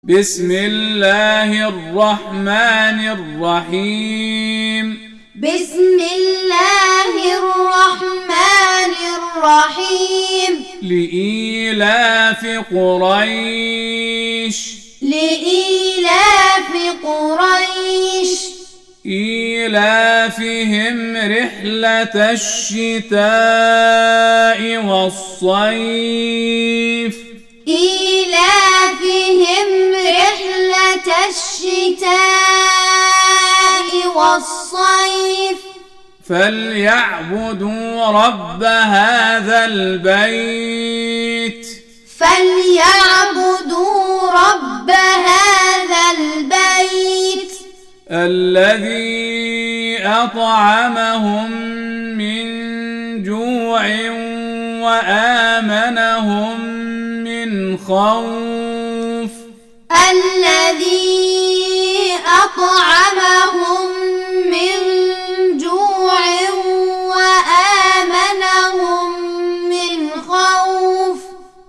بسم الله الرحمن الرحيم بسم الله الرحمن الرحيم لإيلاف قريش إيلافهم رحلة الشتاء والصيف فليعبدوا رب هذا البيت الذي أطعمهم من جوع وآمنهم من خوف